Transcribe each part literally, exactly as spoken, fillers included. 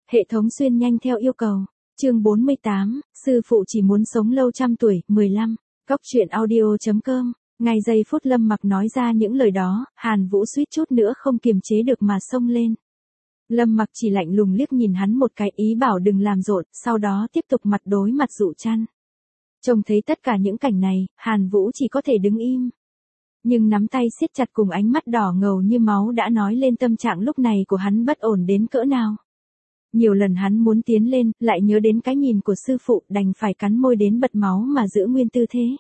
Hệ thống xuyên nhanh theo yêu cầu. Chương bốn mươi tám, sư phụ chỉ muốn sống lâu trăm tuổi, mười lăm. Góc truyện audio chấm com. Ngay giây phút Lâm Mặc nói ra những lời đó, Hàn Vũ suýt chút nữa không kiềm chế được mà xông lên. Lâm Mặc chỉ lạnh lùng liếc nhìn hắn một cái, ý bảo đừng làm rộn, sau đó tiếp tục mặt đối mặt Dụ Trăn. Trông thấy tất cả những cảnh này, Hàn Vũ chỉ có thể đứng im. Nhưng nắm tay siết chặt cùng ánh mắt đỏ ngầu như máu đã nói lên tâm trạng lúc này của hắn bất ổn đến cỡ nào. Nhiều lần hắn muốn tiến lên, lại nhớ đến cái nhìn của sư phụ, đành phải cắn môi đến bật máu mà giữ nguyên tư thế.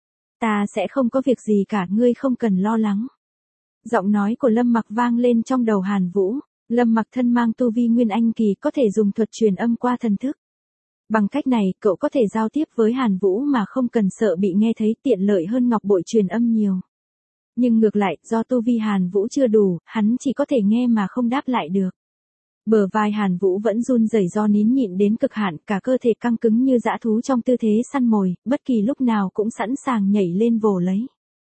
Ta sẽ không có việc gì cả, ngươi không cần lo lắng. Giọng nói của Lâm Mặc vang lên trong đầu Hàn Vũ. Lâm Mặc thân mang tu vi Nguyên Anh kỳ, có thể dùng thuật truyền âm qua thần thức. Bằng cách này, cậu có thể giao tiếp với Hàn Vũ mà không cần sợ bị nghe thấy, tiện lợi hơn ngọc bội truyền âm nhiều. Nhưng ngược lại, do tu vi Hàn Vũ chưa đủ, hắn chỉ có thể nghe mà không đáp lại được. Bờ vai Hàn Vũ vẫn run rẩy do nín nhịn đến cực hạn, cả cơ thể căng cứng như dã thú trong tư thế săn mồi, bất kỳ lúc nào cũng sẵn sàng nhảy lên vồ lấy.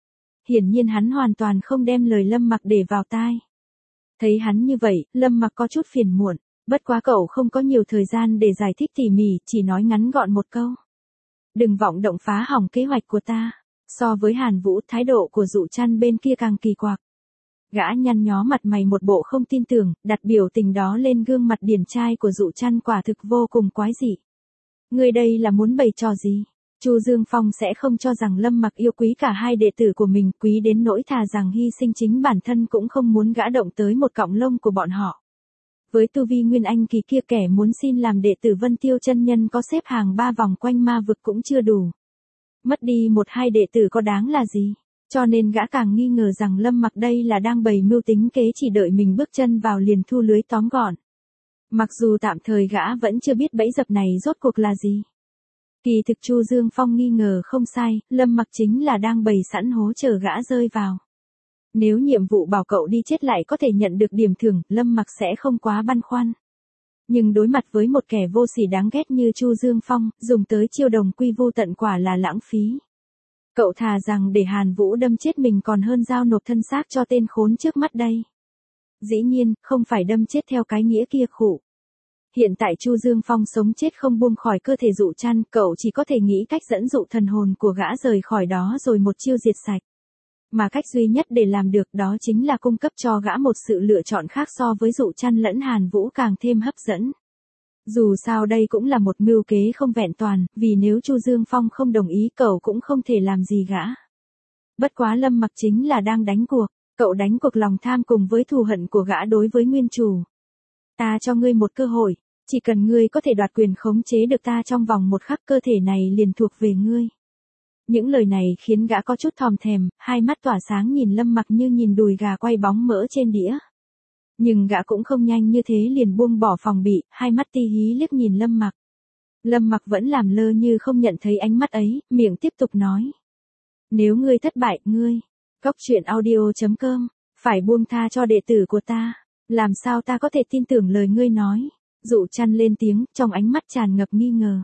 Hiển nhiên hắn hoàn toàn không đem lời Lâm Mặc để vào tai. Thấy hắn như vậy, Lâm Mặc có chút phiền muộn, bất quá cậu không có nhiều thời gian để giải thích tỉ mỉ, chỉ nói ngắn gọn một câu. Đừng vọng động phá hỏng kế hoạch của ta. So với Hàn Vũ, thái độ của Dụ Trăn bên kia càng kỳ quặc. Gã nhăn nhó mặt mày một bộ không tin tưởng, đặt biểu tình đó lên gương mặt điển trai của Dụ Trăn quả thực vô cùng quái dị. Ngươi đây là muốn bày trò gì? Chu Dương Phong sẽ không cho rằng Lâm Mặc yêu quý cả hai đệ tử của mình, quý đến nỗi thà rằng hy sinh chính bản thân cũng không muốn gã động tới một cọng lông của bọn họ. Với tu vi Nguyên Anh kỳ kia, kẻ muốn xin làm đệ tử Vân Tiêu chân nhân có xếp hàng ba vòng quanh ma vực cũng chưa đủ. Mất đi một hai đệ tử có đáng là gì? Cho nên gã càng nghi ngờ rằng Lâm Mặc đây là đang bày mưu tính kế, chỉ đợi mình bước chân vào liền thu lưới tóm gọn. Mặc dù tạm thời gã vẫn chưa biết bẫy dập này rốt cuộc là gì. Kỳ thực Chu Dương Phong nghi ngờ không sai, Lâm Mặc chính là đang bày sẵn hố chờ gã rơi vào. Nếu nhiệm vụ bảo cậu đi chết lại có thể nhận được điểm thưởng, Lâm Mặc sẽ không quá băn khoăn. Nhưng đối mặt với một kẻ vô sỉ đáng ghét như Chu Dương Phong, dùng tới chiêu đồng quy vô tận quả là lãng phí. Cậu thà rằng để Hàn Vũ đâm chết mình còn hơn giao nộp thân xác cho tên khốn trước mắt đây. Dĩ nhiên, không phải đâm chết theo cái nghĩa kia khụ. Hiện tại Chu Dương Phong sống chết không buông khỏi cơ thể Dụ Trăn, cậu chỉ có thể nghĩ cách dẫn dụ thần hồn của gã rời khỏi đó rồi một chiêu diệt sạch. Mà cách duy nhất để làm được đó chính là cung cấp cho gã một sự lựa chọn khác so với Dụ Trăn lẫn Hàn Vũ càng thêm hấp dẫn. Dù sao đây cũng là một mưu kế không vẹn toàn, vì nếu Chu Dương Phong không đồng ý cậu cũng không thể làm gì gã. Bất quá Lâm Mặc chính là đang đánh cuộc, cậu đánh cuộc lòng tham cùng với thù hận của gã đối với nguyên chủ. Ta cho ngươi một cơ hội, chỉ cần ngươi có thể đoạt quyền khống chế được ta trong vòng một khắc, cơ thể này liền thuộc về ngươi. Những lời này khiến gã có chút thòm thèm, hai mắt tỏa sáng nhìn Lâm Mặc như nhìn đùi gà quay bóng mỡ trên đĩa. Nhưng gã cũng không nhanh như thế liền buông bỏ phòng bị, hai mắt ti hí liếc nhìn Lâm Mặc. Lâm Mặc vẫn làm lơ như không nhận thấy ánh mắt ấy, miệng tiếp tục nói. Nếu ngươi thất bại, ngươi, góc truyện audio chấm com, phải buông tha cho đệ tử của ta. Làm sao ta có thể tin tưởng lời ngươi nói? Dụ Trăn lên tiếng, trong ánh mắt tràn ngập nghi ngờ.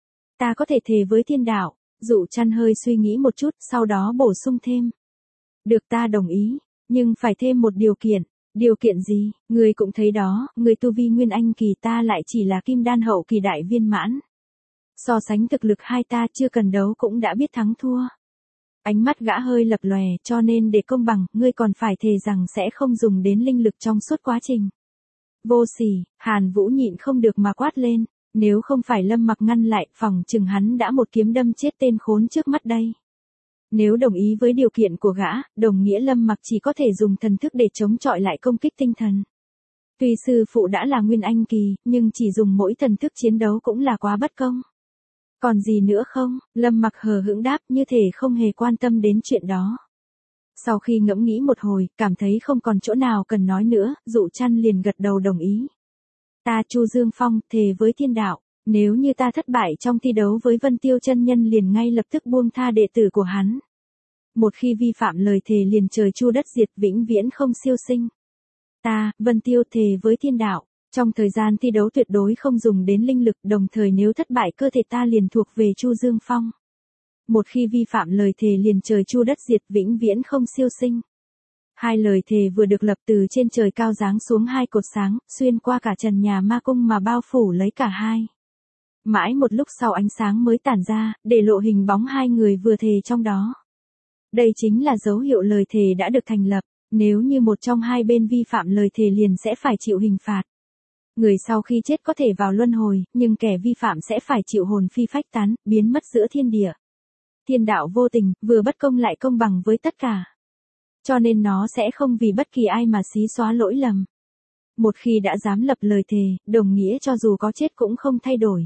Ta có thể thề với thiên đạo. Dụ Trăn hơi suy nghĩ một chút, sau đó bổ sung thêm. Được, ta đồng ý, nhưng phải thêm một điều kiện. Điều kiện gì? Ngươi cũng thấy đó, người tu vi Nguyên Anh kỳ, ta lại chỉ là Kim Đan hậu kỳ đại viên mãn. So sánh thực lực hai ta chưa cần đấu cũng đã biết thắng thua. Ánh mắt gã hơi lập lòe, cho nên để công bằng, ngươi còn phải thề rằng sẽ không dùng đến linh lực trong suốt quá trình. Vô sỉ, Hàn Vũ nhịn không được mà quát lên, nếu không phải Lâm Mặc ngăn lại, phỏng chừng hắn đã một kiếm đâm chết tên khốn trước mắt đây. Nếu đồng ý với điều kiện của gã, đồng nghĩa Lâm Mặc chỉ có thể dùng thần thức để chống chọi lại công kích tinh thần. Tuy sư phụ đã là Nguyên Anh kỳ, nhưng chỉ dùng mỗi thần thức chiến đấu cũng là quá bất công. Còn gì nữa không? Lâm Mặc hờ hững đáp, như thể không hề quan tâm đến chuyện đó. Sau khi ngẫm nghĩ một hồi, cảm thấy không còn chỗ nào cần nói nữa, Dụ Trăn liền gật đầu đồng ý. Ta Chu Dương Phong, thề với thiên đạo, nếu như ta thất bại trong thi đấu với Vân Tiêu chân nhân liền ngay lập tức buông tha đệ tử của hắn. Một khi vi phạm lời thề liền trời chu đất diệt, vĩnh viễn không siêu sinh. Ta, Vân Tiêu, thề với thiên đạo, trong thời gian thi đấu tuyệt đối không dùng đến linh lực, đồng thời nếu thất bại cơ thể ta liền thuộc về Chu Dương Phong. Một khi vi phạm lời thề liền trời chu đất diệt, vĩnh viễn không siêu sinh. Hai lời thề vừa được lập từ trên trời cao giáng xuống hai cột sáng, xuyên qua cả trần nhà ma cung mà bao phủ lấy cả hai. Mãi một lúc sau ánh sáng mới tản ra, để lộ hình bóng hai người vừa thề trong đó. Đây chính là dấu hiệu lời thề đã được thành lập, nếu như một trong hai bên vi phạm lời thề liền sẽ phải chịu hình phạt. Người sau khi chết có thể vào luân hồi, nhưng kẻ vi phạm sẽ phải chịu hồn phi phách tán, biến mất giữa thiên địa. Thiên đạo vô tình, vừa bất công lại công bằng với tất cả. Cho nên nó sẽ không vì bất kỳ ai mà xí xóa lỗi lầm. Một khi đã dám lập lời thề, đồng nghĩa cho dù có chết cũng không thay đổi.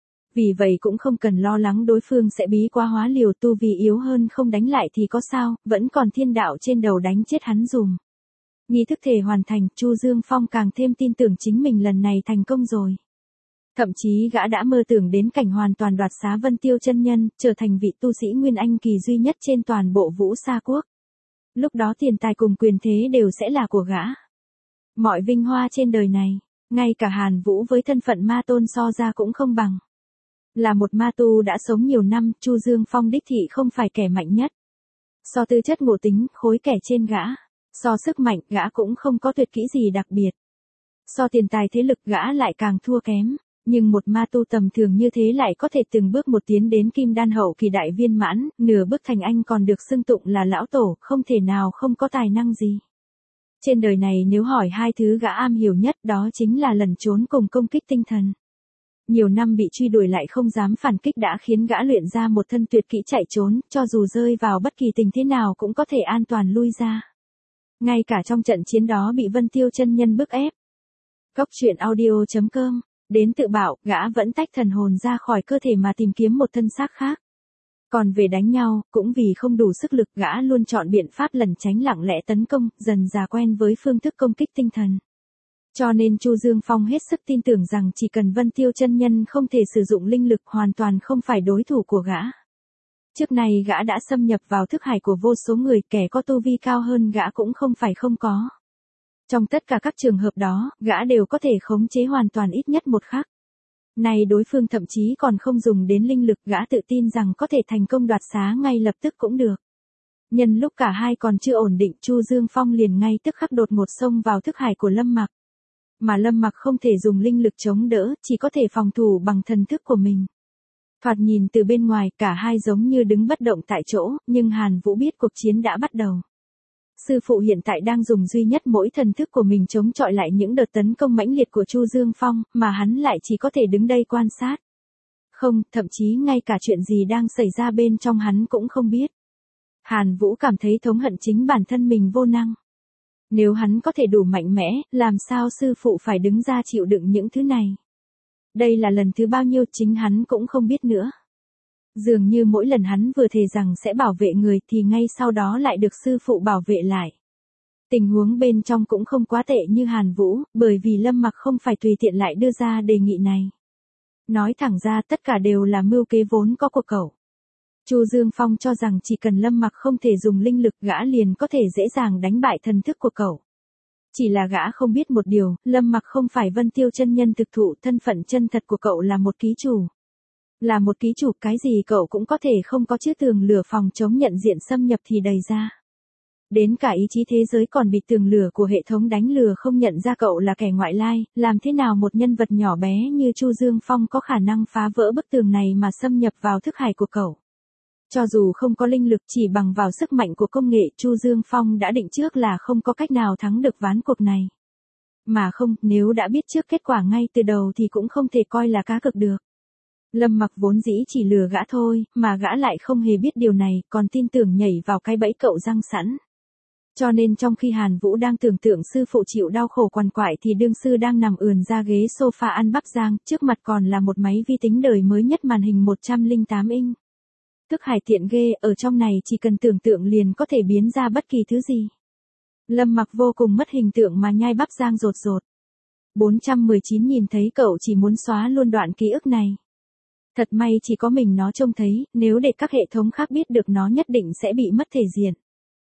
Vì vậy cũng không cần lo lắng đối phương sẽ bí quá hóa liều, tu vì yếu hơn không đánh lại thì có sao, vẫn còn thiên đạo trên đầu đánh chết hắn dùm. Nghi thức thề hoàn thành, Chu Dương Phong càng thêm tin tưởng chính mình lần này thành công rồi. Thậm chí gã đã mơ tưởng đến cảnh hoàn toàn đoạt xá Vân Tiêu chân nhân, trở thành vị tu sĩ Nguyên Anh kỳ duy nhất trên toàn bộ Vũ Sa Quốc. Lúc đó tiền tài cùng quyền thế đều sẽ là của gã. Mọi vinh hoa trên đời này, ngay cả Hàn Vũ với thân phận ma tôn so ra cũng không bằng. Là một ma tu đã sống nhiều năm, Chu Dương Phong đích thị không phải kẻ mạnh nhất. So tư chất ngộ tính, khối kẻ trên gã. So sức mạnh, gã cũng không có tuyệt kỹ gì đặc biệt. So tiền tài thế lực, gã lại càng thua kém. Nhưng một ma tu tầm thường như thế lại có thể từng bước một tiến đến kim đan hậu kỳ đại viên mãn, nửa bước thành anh còn được xưng tụng là lão tổ, không thể nào không có tài năng gì. Trên đời này nếu hỏi hai thứ gã am hiểu nhất đó chính là lẩn trốn cùng công kích tinh thần. Nhiều năm bị truy đuổi lại không dám phản kích đã khiến gã luyện ra một thân tuyệt kỹ chạy trốn, cho dù rơi vào bất kỳ tình thế nào cũng có thể an toàn lui ra. Ngay cả trong trận chiến đó bị Vân Tiêu chân nhân bức ép. Cốc truyện audio chấm com, đến tự bảo, gã vẫn tách thần hồn ra khỏi cơ thể mà tìm kiếm một thân xác khác. Còn về đánh nhau, cũng vì không đủ sức lực gã luôn chọn biện pháp lẩn tránh lặng lẽ tấn công, dần già quen với phương thức công kích tinh thần. Cho nên Chu Dương Phong hết sức tin tưởng rằng chỉ cần Vân Tiêu chân nhân không thể sử dụng linh lực hoàn toàn không phải đối thủ của gã. Trước này gã đã xâm nhập vào thức hải của vô số người, kẻ có tu vi cao hơn gã cũng không phải không có. Trong tất cả các trường hợp đó, gã đều có thể khống chế hoàn toàn ít nhất một khắc. Này đối phương thậm chí còn không dùng đến linh lực, gã tự tin rằng có thể thành công đoạt xá ngay lập tức cũng được. Nhân lúc cả hai còn chưa ổn định, Chu Dương Phong liền ngay tức khắc đột ngột xông vào thức hải của Lâm Mặc. Mà Lâm Mặc không thể dùng linh lực chống đỡ, chỉ có thể phòng thủ bằng thần thức của mình. Thoạt nhìn từ bên ngoài, cả hai giống như đứng bất động tại chỗ, nhưng Hàn Vũ biết cuộc chiến đã bắt đầu. Sư phụ hiện tại đang dùng duy nhất mỗi thần thức của mình chống chọi lại những đợt tấn công mãnh liệt của Chu Dương Phong, mà hắn lại chỉ có thể đứng đây quan sát. Không, thậm chí ngay cả chuyện gì đang xảy ra bên trong hắn cũng không biết. Hàn Vũ cảm thấy thống hận chính bản thân mình vô năng. Nếu hắn có thể đủ mạnh mẽ, làm sao sư phụ phải đứng ra chịu đựng những thứ này? Đây là lần thứ bao nhiêu chính hắn cũng không biết nữa. Dường như mỗi lần hắn vừa thề rằng sẽ bảo vệ người thì ngay sau đó lại được sư phụ bảo vệ lại. Tình huống bên trong cũng không quá tệ như Hàn Vũ, bởi vì Lâm Mặc không phải tùy tiện lại đưa ra đề nghị này. Nói thẳng ra tất cả đều là mưu kế vốn có của cậu. Chu Dương Phong cho rằng chỉ cần Lâm Mặc không thể dùng linh lực gã liền có thể dễ dàng đánh bại thần thức của cậu. Chỉ là gã không biết một điều, Lâm Mặc không phải Vân Tiêu chân nhân thực thụ, thân phận chân thật của cậu là một ký chủ. Là một ký chủ, cái gì cậu cũng có thể không có chứ tường lửa phòng chống nhận diện xâm nhập thì đầy ra. Đến cả ý chí thế giới còn bị tường lửa của hệ thống đánh lừa không nhận ra cậu là kẻ ngoại lai, làm thế nào một nhân vật nhỏ bé như Chu Dương Phong có khả năng phá vỡ bức tường này mà xâm nhập vào thức hải của cậu. Cho dù không có linh lực, chỉ bằng vào sức mạnh của công nghệ, Chu Dương Phong đã định trước là không có cách nào thắng được ván cuộc này. Mà không, nếu đã biết trước kết quả ngay từ đầu thì cũng không thể coi là cá cược được. Lâm Mặc vốn dĩ chỉ lừa gã thôi, mà gã lại không hề biết điều này, còn tin tưởng nhảy vào cái bẫy cậu răng sẵn. Cho nên trong khi Hàn Vũ đang tưởng tượng sư phụ chịu đau khổ quằn quại thì đương sư đang nằm ườn ra ghế sofa ăn bắp rang, trước mặt còn là một máy vi tính đời mới nhất màn hình một trăm lẻ tám inch. Thức hải tiện ghê, ở trong này chỉ cần tưởng tượng liền có thể biến ra bất kỳ thứ gì. Lâm Mặc vô cùng mất hình tượng mà nhai bắp rang rột rột. bốn trăm mười chín nhìn thấy cậu chỉ muốn xóa luôn đoạn ký ức này. Thật may chỉ có mình nó trông thấy, nếu để các hệ thống khác biết được nó nhất định sẽ bị mất thể diện.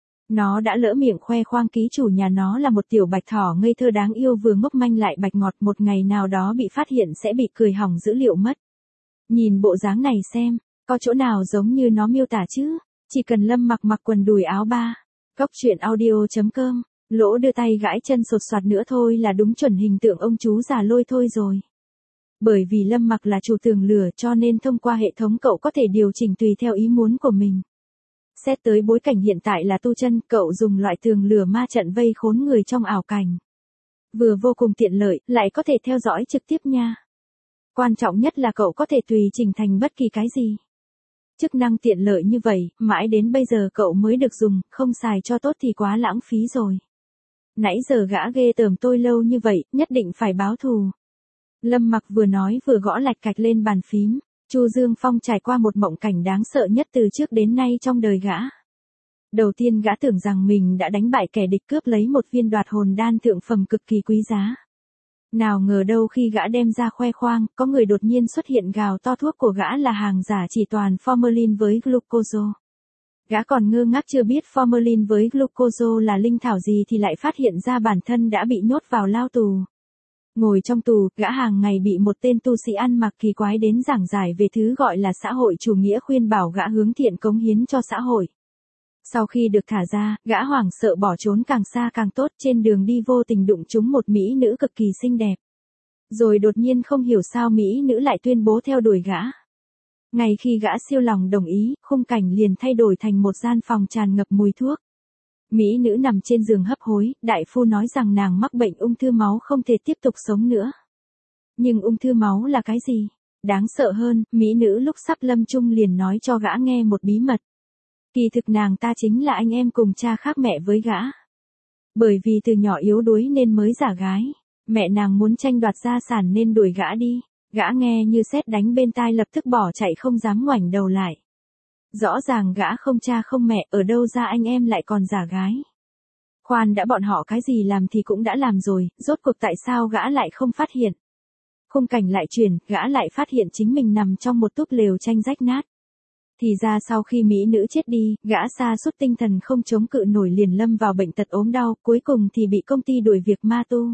Nó đã lỡ miệng khoe khoang ký chủ nhà nó là một tiểu bạch thỏ ngây thơ đáng yêu vừa ngốc manh lại bạch ngọt, một ngày nào đó bị phát hiện sẽ bị cười hỏng dữ liệu mất. Nhìn bộ dáng này xem, có chỗ nào giống như nó miêu tả chứ? Chỉ cần Lâm Mặc mặc quần đùi áo ba Cóc truyện audio chấm com, Lỗ đưa tay gãi chân sột soạt nữa thôi là đúng chuẩn hình tượng ông chú già lôi thôi rồi. Bởi vì Lâm Mặc là chủ tường lửa cho nên thông qua hệ thống cậu có thể điều chỉnh tùy theo ý muốn của mình. Xét tới bối cảnh hiện tại là tu chân, cậu dùng loại tường lửa ma trận vây khốn người trong ảo cảnh. Vừa vô cùng tiện lợi, lại có thể theo dõi trực tiếp nha. Quan trọng nhất là cậu có thể tùy chỉnh thành bất kỳ cái gì. Chức năng tiện lợi như vậy, mãi đến bây giờ cậu mới được dùng, không xài cho tốt thì quá lãng phí rồi. Nãy giờ gã ghê tởm tôi lâu như vậy, nhất định phải báo thù. Lâm Mặc vừa nói vừa gõ lạch cạch lên bàn phím. Chu Dương Phong trải qua một mộng cảnh đáng sợ nhất từ trước đến nay trong đời gã. Đầu tiên gã tưởng rằng mình đã đánh bại kẻ địch cướp lấy một viên đoạt hồn đan thượng phẩm cực kỳ quý giá. Nào ngờ đâu khi gã đem ra khoe khoang, có người đột nhiên xuất hiện gào to thuốc của gã là hàng giả chỉ toàn formalin với glucose. Gã còn ngơ ngác chưa biết formalin với glucose là linh thảo gì thì lại phát hiện ra bản thân đã bị nhốt vào lao tù. Ngồi trong tù, gã hàng ngày bị một tên tu sĩ ăn mặc kỳ quái đến giảng giải về thứ gọi là xã hội chủ nghĩa khuyên bảo gã hướng thiện cống hiến cho xã hội. Sau khi được thả ra, gã hoảng sợ bỏ trốn càng xa càng tốt, trên đường đi vô tình đụng trúng một mỹ nữ cực kỳ xinh đẹp. Rồi đột nhiên không hiểu sao mỹ nữ lại tuyên bố theo đuổi gã. Ngay khi gã siêu lòng đồng ý, khung cảnh liền thay đổi thành một gian phòng tràn ngập mùi thuốc. Mỹ nữ nằm trên giường hấp hối, đại phu nói rằng nàng mắc bệnh ung thư máu không thể tiếp tục sống nữa. Nhưng ung thư máu là cái gì? Đáng sợ hơn, mỹ nữ lúc sắp lâm chung liền nói cho gã nghe một bí mật. Kỳ thực nàng ta chính là anh em cùng cha khác mẹ với gã. Bởi vì từ nhỏ yếu đuối nên mới giả gái. Mẹ nàng muốn tranh đoạt gia sản nên đuổi gã đi. Gã nghe như sét đánh bên tai lập tức bỏ chạy không dám ngoảnh đầu lại. Rõ ràng gã không cha không mẹ, ở đâu ra anh em lại còn giả gái. Khoan đã, bọn họ cái gì làm thì cũng đã làm rồi, rốt cuộc tại sao gã lại không phát hiện. Khung cảnh lại chuyển, gã lại phát hiện chính mình nằm trong một túp lều tranh rách nát. Thì ra sau khi mỹ nữ chết đi, gã sa sút tinh thần không chống cự nổi liền lâm vào bệnh tật ốm đau, cuối cùng thì bị công ty đuổi việc ma tu.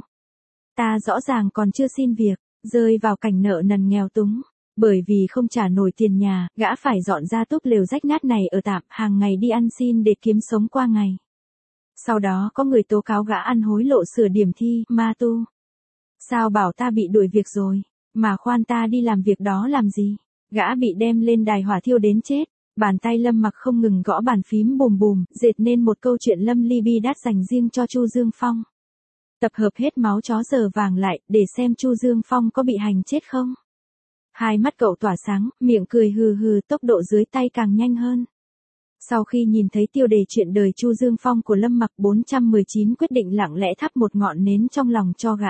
Ta rõ ràng còn chưa xin việc, rơi vào cảnh nợ nần nghèo túng. Bởi vì không trả nổi tiền nhà, gã phải dọn ra túp lều rách nát này ở tạm, hàng ngày đi ăn xin để kiếm sống qua ngày. Sau đó có người tố cáo gã ăn hối lộ sửa điểm thi, ma tu. Sao bảo ta bị đuổi việc rồi, mà khoan ta đi làm việc đó làm gì? Gã bị đem lên đài hỏa thiêu đến chết. Bàn tay Lâm Mặc không ngừng gõ bàn phím bùm bùm, dệt nên một câu chuyện lâm ly bi đát dành riêng cho Chu Dương Phong. Tập hợp hết máu chó giờ vàng lại, để xem Chu Dương Phong có bị hành chết không. Hai mắt cậu tỏa sáng, miệng cười hừ hừ, tốc độ dưới tay càng nhanh hơn. Sau khi nhìn thấy tiêu đề chuyện đời Chu Dương Phong của Lâm Mặc, bốn trăm mười chín quyết định lặng lẽ thắp một ngọn nến trong lòng cho gã.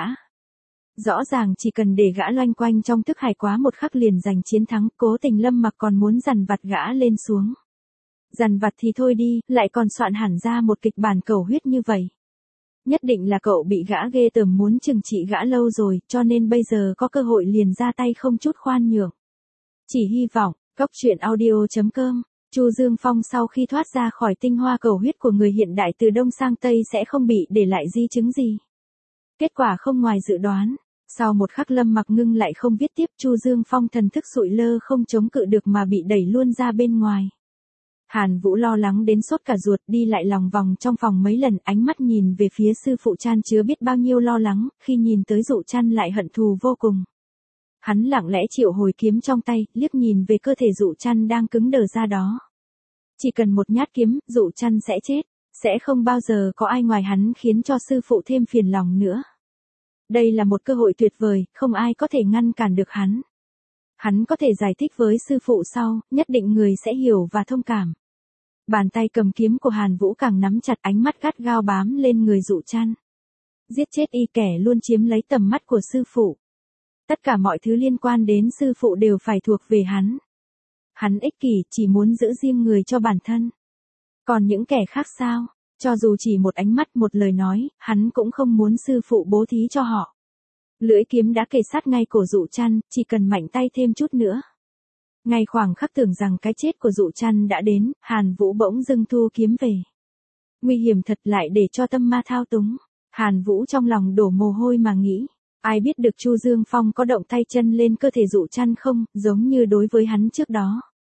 Rõ ràng chỉ cần để gã loanh quanh trong thức hải quá một khắc liền giành chiến thắng, cố tình Lâm Mặc còn muốn dằn vặt gã lên xuống. Dằn vặt thì thôi đi, lại còn soạn hẳn ra một kịch bản cầu huyết như vậy. Nhất định là cậu bị gã ghê tởm muốn trừng trị gã lâu rồi, cho nên bây giờ có cơ hội liền ra tay không chút khoan nhượng. Chỉ hy vọng, cóc truyện audio chấm com, Chu Dương Phong sau khi thoát ra khỏi tinh hoa cầu huyết của người hiện đại từ Đông sang Tây sẽ không bị để lại di chứng gì. Kết quả không ngoài dự đoán. Sau một khắc Lâm Mặc ngưng lại không viết tiếp, Chu Dương Phong thần thức sụi lơ không chống cự được mà bị đẩy luôn ra bên ngoài. Hàn Vũ lo lắng đến sốt cả ruột, đi lại lòng vòng trong phòng mấy lần, ánh mắt nhìn về phía sư phụ Chan chứa biết bao nhiêu lo lắng, khi nhìn tới Dụ Chan lại hận thù vô cùng. Hắn lặng lẽ triệu hồi kiếm trong tay, liếc nhìn về cơ thể Dụ Chan đang cứng đờ ra đó. Chỉ cần một nhát kiếm, Dụ Chan sẽ chết, sẽ không bao giờ có ai ngoài hắn khiến cho sư phụ thêm phiền lòng nữa. Đây là một cơ hội tuyệt vời, không ai có thể ngăn cản được hắn. Hắn có thể giải thích với sư phụ sau, nhất định người sẽ hiểu và thông cảm. Bàn tay cầm kiếm của Hàn Vũ càng nắm chặt, ánh mắt gắt gao bám lên người Dụ Chan. Giết chết y kẻ luôn chiếm lấy tầm mắt của sư phụ. Tất cả mọi thứ liên quan đến sư phụ đều phải thuộc về hắn. Hắn ích kỷ, chỉ muốn giữ riêng người cho bản thân. Còn những kẻ khác sao? Cho dù chỉ một ánh mắt, một lời nói, hắn cũng không muốn sư phụ bố thí cho họ. Lưỡi kiếm đã kề sát ngay cổ Dụ Chan, chỉ cần mạnh tay thêm chút nữa. Ngay khoảng khắc tưởng rằng cái chết của Dụ Chan đã đến, Hàn Vũ bỗng dưng thu kiếm về. Nguy hiểm thật, lại để cho tâm ma thao túng. Hàn Vũ trong lòng đổ mồ hôi mà nghĩ. Ai biết được Chu Dương Phong có động tay chân lên cơ thể Dụ Chan không, giống như đối với hắn trước đó.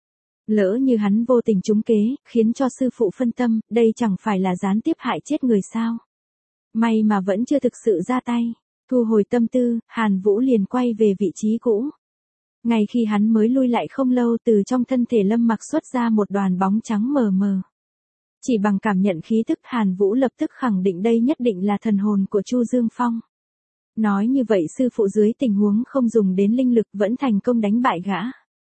Lỡ như hắn vô tình trúng kế, khiến cho sư phụ phân tâm, đây chẳng phải là gián tiếp hại chết người sao. May mà vẫn chưa thực sự ra tay. Thu hồi tâm tư, Hàn Vũ liền quay về vị trí cũ. Ngay khi hắn mới lui lại không lâu, từ trong thân thể Lâm Mặc xuất ra một đoàn bóng trắng mờ mờ. Chỉ bằng cảm nhận khí tức, Hàn Vũ lập tức khẳng định đây nhất định là thần hồn của Chu Dương Phong. Nói như vậy sư phụ dưới tình huống không dùng đến linh lực vẫn thành công đánh bại gã.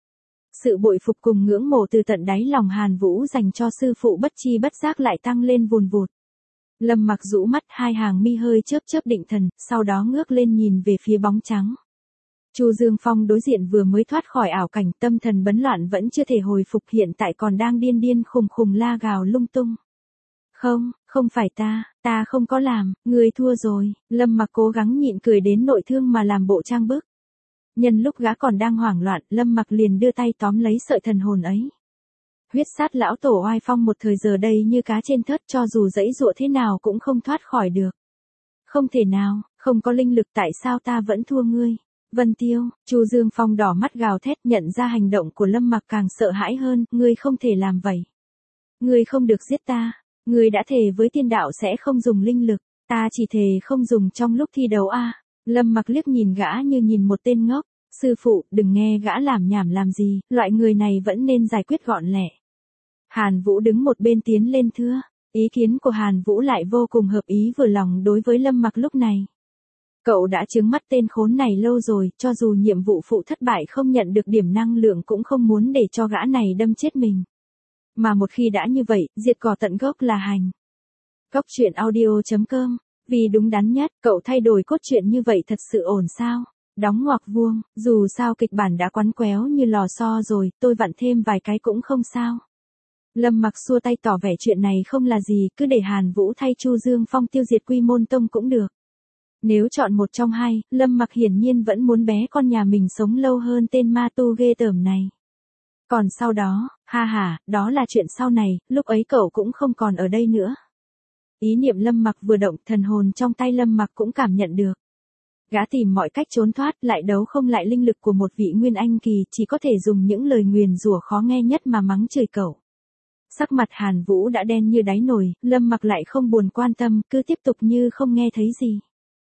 Sự bội phục cùng ngưỡng mộ từ tận đáy lòng Hàn Vũ dành cho sư phụ bất chi bất giác lại tăng lên vùn vụt. Lâm Mặc rũ mắt, hai hàng mi hơi chớp chớp định thần, sau đó ngước lên nhìn về phía bóng trắng. Chu Dương Phong đối diện vừa mới thoát khỏi ảo cảnh, tâm thần bấn loạn vẫn chưa thể hồi phục, hiện tại còn đang điên điên khùng khùng la gào lung tung. Không, không phải ta, ta không có làm, ngươi thua rồi. Lâm Mặc cố gắng nhịn cười đến nội thương mà làm bộ trang bức. Nhân lúc gã còn đang hoảng loạn, Lâm Mặc liền đưa tay tóm lấy sợi thần hồn ấy. Huyết sát lão tổ oai phong một thời giờ đây như cá trên thớt, cho dù dãy dụa thế nào cũng không thoát khỏi được. Không thể nào, không có linh lực tại sao ta vẫn thua ngươi? Vân Tiêu, Chu Dương Phong đỏ mắt gào thét, nhận ra hành động của Lâm Mặc càng sợ hãi hơn, ngươi không thể làm vậy. Ngươi không được giết ta, ngươi đã thề với tiên đạo sẽ không dùng linh lực, ta chỉ thề không dùng trong lúc thi đấu a. À. Lâm Mặc liếc nhìn gã như nhìn một tên ngốc, sư phụ, đừng nghe gã làm nhảm làm gì, loại người này vẫn nên giải quyết gọn lẹ. Hàn Vũ đứng một bên tiến lên thưa, ý kiến của Hàn Vũ lại vô cùng hợp ý vừa lòng đối với Lâm Mặc lúc này. Cậu đã trướng mắt tên khốn này lâu rồi, cho dù nhiệm vụ phụ thất bại không nhận được điểm năng lượng cũng không muốn để cho gã này đâm chết mình. Mà một khi đã như vậy, diệt cỏ tận gốc là hành. Góc truyện audio chấm com, vì đúng đắn nhất, cậu thay đổi cốt truyện như vậy thật sự ổn sao? Đóng ngoặc vuông, dù sao kịch bản đã quắn quéo như lò xo rồi, tôi vặn thêm vài cái cũng không sao. Lâm Mặc xua tay tỏ vẻ chuyện này không là gì, cứ để Hàn Vũ thay Chu Dương Phong tiêu diệt Quy Môn Tông cũng được. Nếu chọn một trong hai, Lâm Mặc hiển nhiên vẫn muốn bé con nhà mình sống lâu hơn tên ma tu ghê tởm này. Còn sau đó, ha ha, đó là chuyện sau này, lúc ấy cậu cũng không còn ở đây nữa. Ý niệm Lâm Mặc vừa động, thần hồn trong tay Lâm Mặc cũng cảm nhận được. Gã tìm mọi cách trốn thoát, lại đấu không lại linh lực của một vị Nguyên Anh kỳ, chỉ có thể dùng những lời nguyền rủa khó nghe nhất mà mắng chửi cậu. Sắc mặt Hàn Vũ đã đen như đáy nồi, Lâm Mặc lại không buồn quan tâm, cứ tiếp tục như không nghe thấy gì.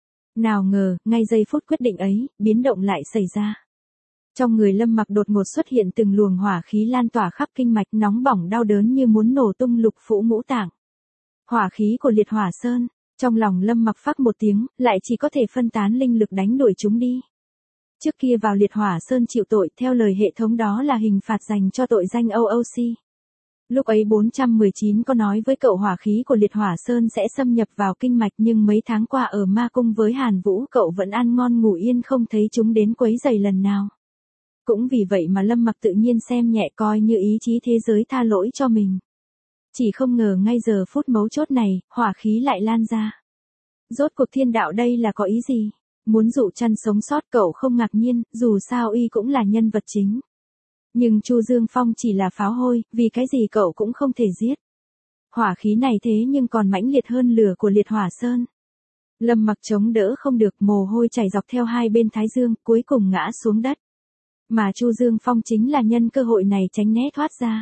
Nào ngờ, ngay giây phút quyết định ấy, biến động lại xảy ra. Trong người Lâm Mặc đột ngột xuất hiện từng luồng hỏa khí lan tỏa khắp kinh mạch, nóng bỏng đau đớn như muốn nổ tung lục phủ ngũ tạng. Hỏa khí của liệt hỏa sơn, trong lòng Lâm Mặc phắc một tiếng, lại chỉ có thể phân tán linh lực đánh đuổi chúng đi. Trước kia vào liệt hỏa sơn chịu tội, theo lời hệ thống đó là hình phạt dành cho tội danh o o xê. Lúc ấy bốn trăm mười chín có nói với cậu hỏa khí của liệt hỏa sơn sẽ xâm nhập vào kinh mạch, nhưng mấy tháng qua ở ma cung với Hàn Vũ cậu vẫn ăn ngon ngủ yên không thấy chúng đến quấy rầy lần nào. Cũng vì vậy mà Lâm Mặc tự nhiên xem nhẹ, coi như ý chí thế giới tha lỗi cho mình. Chỉ không ngờ ngay giờ phút mấu chốt này, hỏa khí lại lan ra. Rốt cuộc thiên đạo đây là có ý gì? Muốn dụ chăn sống sót cậu không ngạc nhiên, dù sao y cũng là nhân vật chính. Nhưng Chu Dương Phong chỉ là pháo hôi, vì cái gì cậu cũng không thể giết. Hỏa khí này thế nhưng còn mãnh liệt hơn lửa của liệt hỏa sơn. Lâm Mặc chống đỡ không được, mồ hôi chảy dọc theo hai bên thái dương, cuối cùng ngã xuống đất. Mà Chu Dương Phong chính là nhân cơ hội này tránh né thoát ra.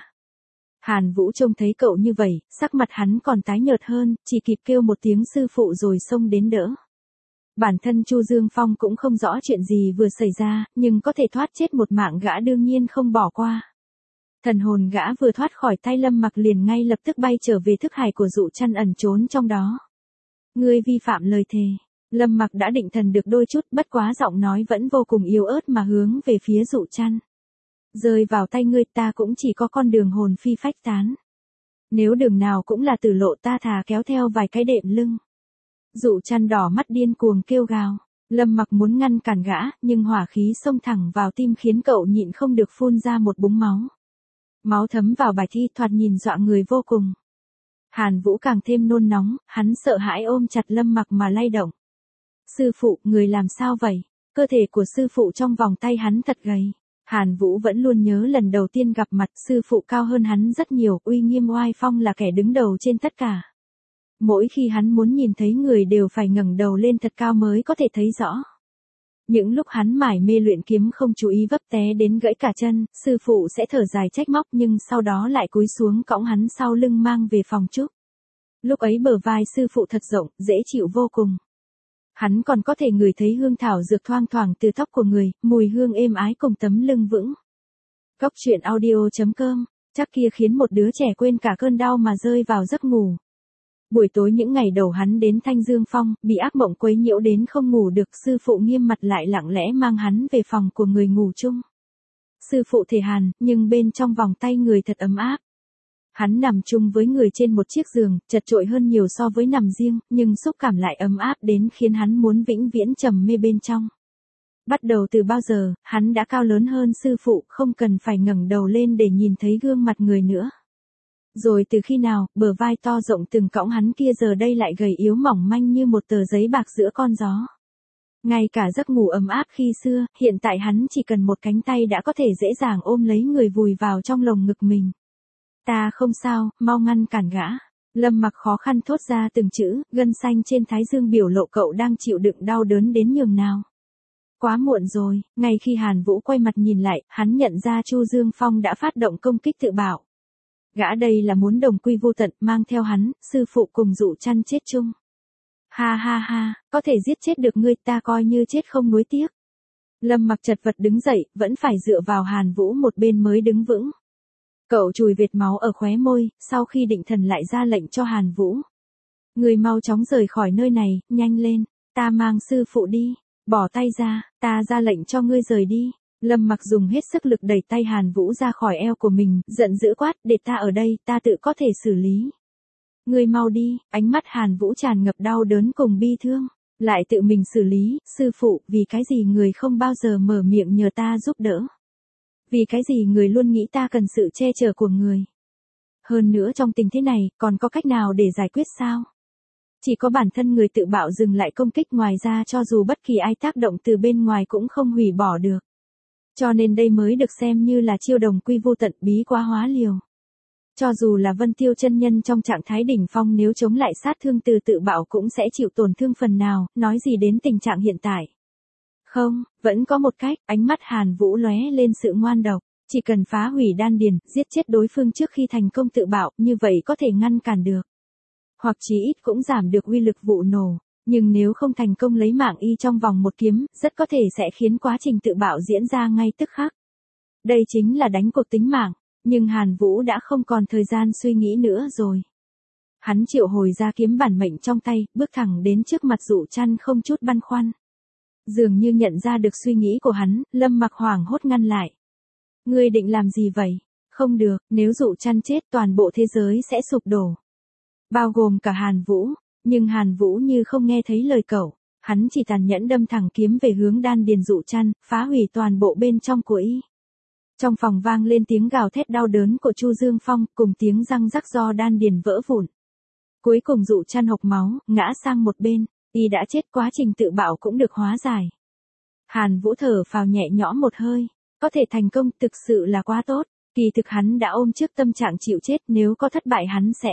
Hàn Vũ trông thấy cậu như vậy, sắc mặt hắn còn tái nhợt hơn, chỉ kịp kêu một tiếng sư phụ rồi xông đến đỡ. Bản thân Chu Dương Phong cũng không rõ chuyện gì vừa xảy ra, nhưng có thể thoát chết một mạng gã đương nhiên không bỏ qua. Thần hồn gã vừa thoát khỏi tay Lâm Mặc liền ngay lập tức bay trở về thức hải của dụ chăn ẩn trốn trong đó. Ngươi vi phạm lời thề. Lâm Mặc đã định thần được đôi chút, bất quá giọng nói vẫn vô cùng yếu ớt mà hướng về phía dụ chăn. Rơi vào tay ngươi ta cũng chỉ có con đường hồn phi phách tán. Nếu đường nào cũng là tử lộ ta thà kéo theo vài cái đệm lưng. Dụ chăn đỏ mắt điên cuồng kêu gào. Lâm Mặc muốn ngăn cản gã, nhưng hỏa khí xông thẳng vào tim khiến cậu nhịn không được phun ra một búng máu. Máu thấm vào bài thi, thoạt nhìn dọa người vô cùng. Hàn Vũ càng thêm nôn nóng, hắn sợ hãi ôm chặt Lâm Mặc mà lay động. Sư phụ, người làm sao vậy? Cơ thể của sư phụ trong vòng tay hắn thật gầy. Hàn Vũ vẫn luôn nhớ lần đầu tiên gặp mặt, sư phụ cao hơn hắn rất nhiều, uy nghiêm oai phong là kẻ đứng đầu trên tất cả. Mỗi khi hắn muốn nhìn thấy người đều phải ngẩng đầu lên thật cao mới có thể thấy rõ. Những lúc hắn mải mê luyện kiếm không chú ý vấp té đến gãy cả chân, sư phụ sẽ thở dài trách móc nhưng sau đó lại cúi xuống cõng hắn sau lưng mang về phòng trúc. Lúc ấy bờ vai sư phụ thật rộng, dễ chịu vô cùng. Hắn còn có thể ngửi thấy hương thảo dược thoang thoảng từ tóc của người, mùi hương êm ái cùng tấm lưng vững. Cóc truyện audio chấm com, chắc kia khiến một đứa trẻ quên cả cơn đau mà rơi vào giấc ngủ. Buổi tối những ngày đầu hắn đến Thanh Dương Phong, bị ác mộng quấy nhiễu đến không ngủ được, sư phụ nghiêm mặt lại lặng lẽ mang hắn về phòng của người ngủ chung. Sư phụ thể hàn, nhưng bên trong vòng tay người thật ấm áp. Hắn nằm chung với người trên một chiếc giường, chật chội hơn nhiều so với nằm riêng, nhưng xúc cảm lại ấm áp đến khiến hắn muốn vĩnh viễn trầm mê bên trong. Bắt đầu từ bao giờ, hắn đã cao lớn hơn sư phụ, không cần phải ngẩng đầu lên để nhìn thấy gương mặt người nữa. Rồi từ khi nào, bờ vai to rộng từng cõng hắn kia giờ đây lại gầy yếu mỏng manh như một tờ giấy bạc giữa con gió. Ngay cả giấc ngủ ấm áp khi xưa, hiện tại hắn chỉ cần một cánh tay đã có thể dễ dàng ôm lấy người vùi vào trong lồng ngực mình. Ta không sao, mau ngăn cản gã. Lâm Mặc khó khăn thốt ra từng chữ, gân xanh trên thái dương biểu lộ cậu đang chịu đựng đau đớn đến nhường nào. Quá muộn rồi, ngay khi Hàn Vũ quay mặt nhìn lại, hắn nhận ra Chu Dương Phong đã phát động công kích tự bảo. Gã đây là muốn đồng quy vô tận, mang theo hắn, sư phụ cùng Dụ Chăn chết chung. Ha ha ha, có thể giết chết được ngươi ta coi như chết không nuối tiếc. Lâm Mặc chật vật đứng dậy, vẫn phải dựa vào Hàn Vũ một bên mới đứng vững. Cậu chùi vệt máu ở khóe môi, sau khi định thần lại ra lệnh cho Hàn Vũ. Người mau chóng rời khỏi nơi này, nhanh lên, ta mang sư phụ đi, bỏ tay ra, ta ra lệnh cho ngươi rời đi. Lâm Mặc dùng hết sức lực đẩy tay Hàn Vũ ra khỏi eo của mình, giận dữ quát, để ta ở đây, ta tự có thể xử lý. Ngươi mau đi, ánh mắt Hàn Vũ tràn ngập đau đớn cùng bi thương, lại tự mình xử lý, sư phụ, vì cái gì người không bao giờ mở miệng nhờ ta giúp đỡ. Vì cái gì người luôn nghĩ ta cần sự che chở của người. Hơn nữa trong tình thế này, còn có cách nào để giải quyết sao? Chỉ có bản thân người tự bạo dừng lại công kích, ngoài ra cho dù bất kỳ ai tác động từ bên ngoài cũng không hủy bỏ được. Cho nên đây mới được xem như là chiêu đồng quy vô tận, bí quá hóa liều. Cho dù là Vân Tiêu chân nhân trong trạng thái đỉnh phong nếu chống lại sát thương từ tự bạo cũng sẽ chịu tổn thương phần nào, nói gì đến tình trạng hiện tại. Không, vẫn có một cách, ánh mắt Hàn Vũ lóe lên sự ngoan độc, chỉ cần phá hủy đan điền, giết chết đối phương trước khi thành công tự bạo, như vậy có thể ngăn cản được. Hoặc chí ít cũng giảm được uy lực vụ nổ, nhưng nếu không thành công lấy mạng y trong vòng một kiếm, rất có thể sẽ khiến quá trình tự bạo diễn ra ngay tức khắc. Đây chính là đánh cuộc tính mạng, nhưng Hàn Vũ đã không còn thời gian suy nghĩ nữa rồi. Hắn triệu hồi ra kiếm bản mệnh trong tay, bước thẳng đến trước mặt Dụ Chăn không chút băn khoăn. Dường như nhận ra được suy nghĩ của hắn, Lâm Mặc hoảng hốt ngăn lại. Ngươi định làm gì vậy? Không được, nếu Dụ Chăn chết toàn bộ thế giới sẽ sụp đổ. Bao gồm cả Hàn Vũ, nhưng Hàn Vũ như không nghe thấy lời cậu, hắn chỉ tàn nhẫn đâm thẳng kiếm về hướng đan điền Dụ Chăn, phá hủy toàn bộ bên trong của y. Trong phòng vang lên tiếng gào thét đau đớn của Chu Dương Phong, cùng tiếng răng rắc do đan điền vỡ vụn. Cuối cùng Dụ Chăn hộc máu, ngã sang một bên, y đã chết, quá trình tự bạo cũng được hóa giải. Hàn Vũ thở phào nhẹ nhõm một hơi, có thể thành công thực sự là quá tốt, kỳ thực hắn đã ôm trước tâm trạng chịu chết, nếu có thất bại hắn sẽ.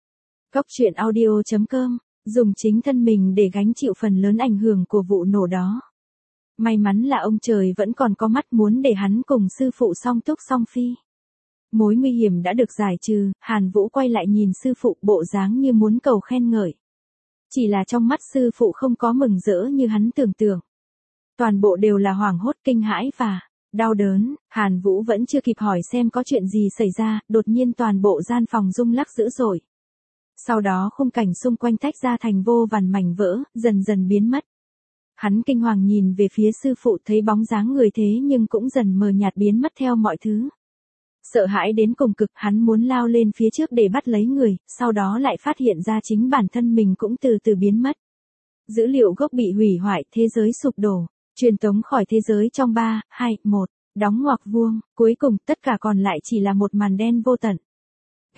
Cóc truyện audio chấm com, dùng chính thân mình để gánh chịu phần lớn ảnh hưởng của vụ nổ đó. May mắn là ông trời vẫn còn có mắt muốn để hắn cùng sư phụ song túc song phi. Mối nguy hiểm đã được giải trừ, Hàn Vũ quay lại nhìn sư phụ bộ dáng như muốn cầu khen ngợi. Chỉ là trong mắt sư phụ không có mừng rỡ như hắn tưởng tượng. Toàn bộ đều là hoảng hốt, kinh hãi và đau đớn. Hàn Vũ vẫn chưa kịp hỏi xem có chuyện gì xảy ra, đột nhiên toàn bộ gian phòng rung lắc dữ dội. Sau đó khung cảnh xung quanh tách ra thành vô vàn mảnh vỡ, dần dần biến mất. Hắn kinh hoàng nhìn về phía sư phụ, thấy bóng dáng người thế nhưng cũng dần mờ nhạt biến mất theo mọi thứ. Sợ hãi đến cùng cực, hắn muốn lao lên phía trước để bắt lấy người, sau đó lại phát hiện ra chính bản thân mình cũng từ từ biến mất. Dữ liệu gốc bị hủy hoại, thế giới sụp đổ, truyền tống khỏi thế giới trong ba, hai, một, đóng ngoặc vuông, cuối cùng tất cả còn lại chỉ là một màn đen vô tận.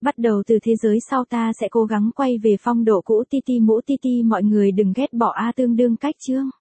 Bắt đầu từ thế giới sau ta sẽ cố gắng quay về phong độ cũ ti ti mũ ti ti mọi người đừng ghét bỏ A tương đương cách chương.